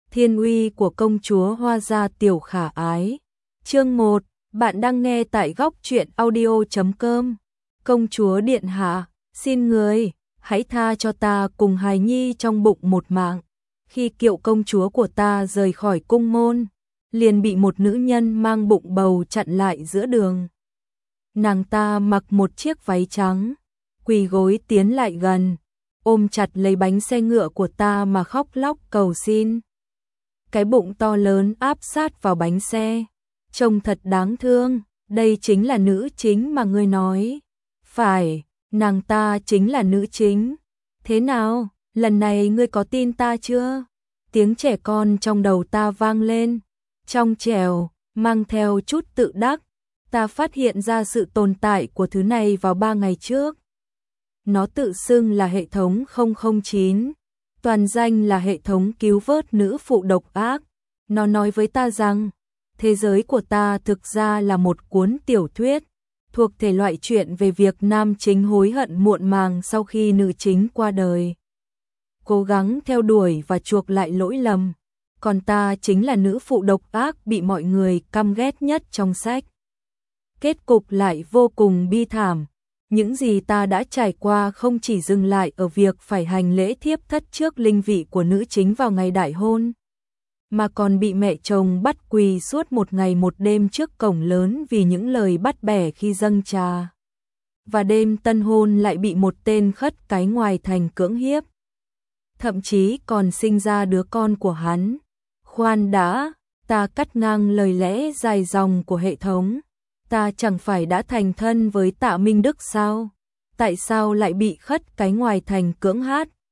Thiên uy của công chúa Hoa gia tiểu khả ái. Chương 1, bạn đang nghe tại góc truyện audio.com. Công chúa điện hạ, xin người, hãy tha cho ta cùng hài nhi trong bụng một mạng. Khi Kiệu công chúa của ta rời khỏi cung môn, liền bị một nữ nhân mang bụng bầu chặn lại giữa đường. Nàng ta mặc một chiếc váy trắng, quỳ gối tiến lại gần, ôm chặt lấy bánh xe ngựa của ta mà khóc lóc cầu xin. Cái bụng to lớn áp sát vào bánh xe, trông thật đáng thương. Đây chính là nữ chính mà ngươi nói. Phải, nàng ta chính là nữ chính. Thế nào, lần này ngươi có tin ta chưa? Tiếng trẻ con trong đầu ta vang lên, trong trẻo, mang theo chút tự đắc. Ta phát hiện ra sự tồn tại của thứ này vào 3 ngày trước. Nó tự xưng là hệ thống 009, toàn danh là hệ thống cứu vớt nữ phụ độc ác. Nó nói với ta rằng, thế giới của ta thực ra là một cuốn tiểu thuyết, thuộc thể loại truyện về việc nam chính hối hận muộn màng sau khi nữ chính qua đời, cố gắng theo đuổi và chuộc lại lỗi lầm. Còn ta chính là nữ phụ độc ác bị mọi người căm ghét nhất trong sách. Kết cục lại vô cùng bi thảm. Những gì ta đã trải qua không chỉ dừng lại ở việc phải hành lễ thiếp thất trước linh vị của nữ chính vào ngày đại hôn, mà còn bị mẹ chồng bắt quỳ suốt một ngày một đêm trước cổng lớn vì những lời bắt bẻ khi dâng trà. Và đêm tân hôn lại bị một tên khất cái ngoài thành cưỡng hiếp. Thậm chí còn sinh ra đứa con của hắn. Khoan đã, ta cắt ngang lời lẽ dài dòng của hệ thống. Ta chẳng phải đã thành thân với Tạ Minh Đức sao? Tại sao lại bị khất cái ngoài thành cưỡng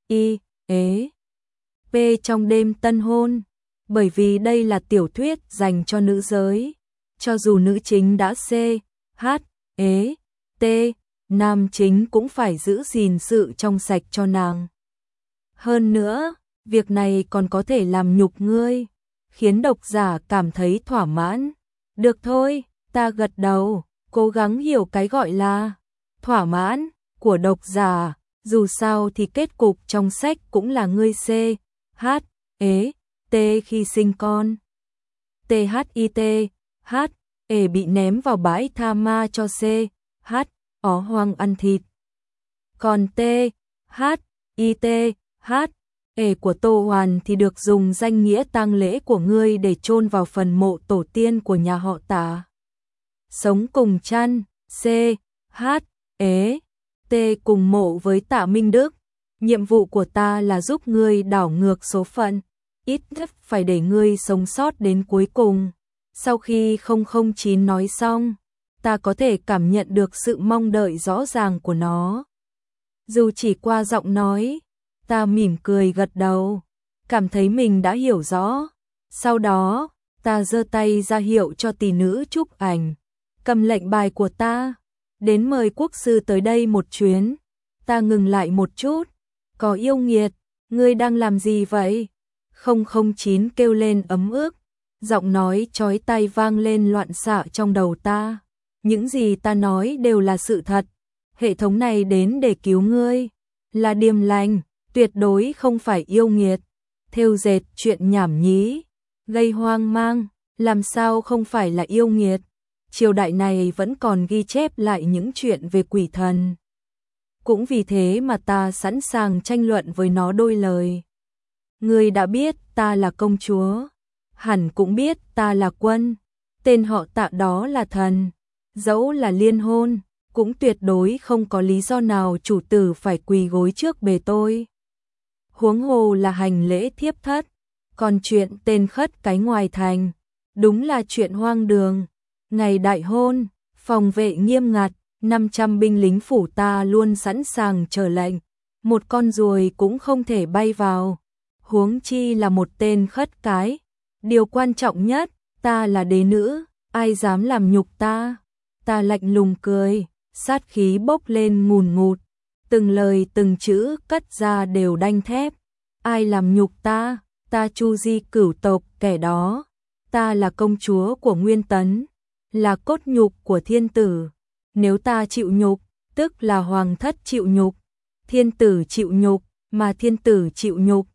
p trong đêm tân hôn? Bởi vì đây là tiểu thuyết dành cho nữ giới. Cho dù nữ chính đã t, nam chính cũng phải giữ gìn sự trong sạch cho nàng. Hơn nữa, việc này còn có thể làm nhục ngươi, khiến độc giả cảm thấy thỏa mãn. Được thôi, ta gật đầu, cố gắng hiểu cái gọi là thỏa mãn của độc giả. Dù sao thì kết cục trong sách cũng là ngươi t khi sinh con. Bị ném vào bãi tha ma cho hoang ăn thịt. Còn của Tô Hoàn thì được dùng danh nghĩa tang lễ của ngươi để chôn vào phần mộ tổ tiên của nhà họ Tạ. Sống cùng chăn cùng mộ với Tạ Minh Đức. Nhiệm vụ của ta là giúp ngươi đảo ngược số phận, ít nhất phải để ngươi sống sót đến cuối cùng. Sau khi 009 nói xong, ta có thể cảm nhận được sự mong đợi rõ ràng của nó. Dù chỉ qua giọng nói, ta mỉm cười gật đầu, cảm thấy mình đã hiểu rõ. Sau đó, ta giơ tay ra hiệu cho tỷ nữ chụp ảnh, cầm lệnh bài của ta, đến mời quốc sư tới đây một chuyến. Ta ngừng lại một chút, có yêu nghiệt, ngươi đang làm gì vậy? 009 kêu lên ấm ức, giọng nói chói tai vang lên loạn xạ trong đầu ta. Những gì ta nói đều là sự thật, hệ thống này đến để cứu ngươi, là điềm lành, tuyệt đối không phải yêu nghiệt. Thêu dệt chuyện nhảm nhí, gây hoang mang, làm sao không phải là yêu nghiệt. Triều đại này vẫn còn ghi chép lại những chuyện về quỷ thần. Cũng vì thế mà ta sẵn sàng tranh luận với nó đôi lời. Ngươi đã biết ta là công chúa, hẳn cũng biết ta là quân, tên họ Tạ đó là thần. Dẫu là liên hôn, cũng tuyệt đối không có lý do nào chủ tử phải quỳ gối trước bề tôi. Huống hồ là hành lễ thiếp thất. Còn chuyện tên khất cái ngoài thành, đúng là chuyện hoang đường. Ngày đại hôn, phòng vệ nghiêm ngặt, 500 binh lính phủ ta luôn sẵn sàng chờ lệnh. Một con ruồi cũng không thể bay vào, huống chi là một tên khất cái. Điều quan trọng nhất, ta là đế nữ, ai dám làm nhục ta? Ta lạnh lùng cười, sát khí bốc lên ngùn ngụt, từng lời từng chữ cất ra đều đanh thép. Ai làm nhục ta? Ta Chu Di cửu tộc kẻ đó. Ta là công chúa của Nguyên Tấn, là cốt nhục của thiên tử. Nếu ta chịu nhục, tức là hoàng thất chịu nhục, thiên tử chịu nhục, mà thiên tử chịu nhục,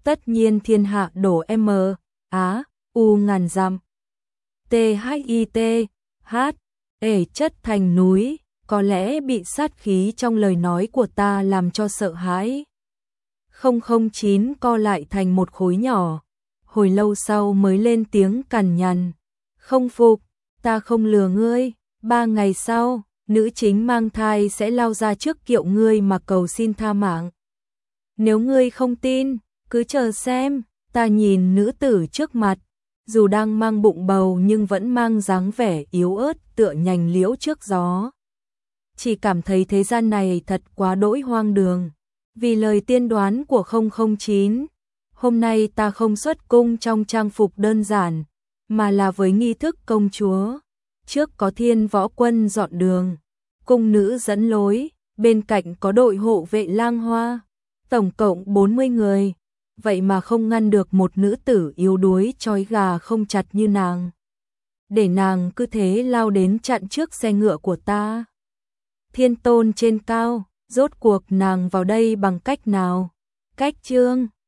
tất nhiên thiên hạ đổ M, Á, U ngàn dặm. THIT, H, chất thành núi, có lẽ bị sát khí trong lời nói của ta làm cho sợ hãi. 009 co lại thành một khối nhỏ, hồi lâu sau mới lên tiếng cằn nhằn. Không phục, ta không lừa ngươi, 3 ngày sau, nữ chính mang thai sẽ lao ra trước kiệu ngươi mà cầu xin tha mạng. Nếu ngươi không tin, cứ chờ xem. Ta nhìn nữ tử trước mặt, dù đang mang bụng bầu nhưng vẫn mang dáng vẻ yếu ớt tựa nhành liễu trước gió. Chỉ cảm thấy thế gian này thật quá đỗi hoang đường. Vì lời tiên đoán của 009, hôm nay ta không xuất cung trong trang phục đơn giản, mà là với nghi thức công chúa. Trước có thiên võ quân dọn đường, cung nữ dẫn lối, bên cạnh có đội hộ vệ lang hoa, tổng cộng 40 người. Vậy mà không ngăn được một nữ tử yếu đuối trói gà không chặt như nàng. Để nàng cứ thế lao đến chặn trước xe ngựa của ta. Thiên tôn trên cao, rốt cuộc nàng vào đây bằng cách nào? Cách chương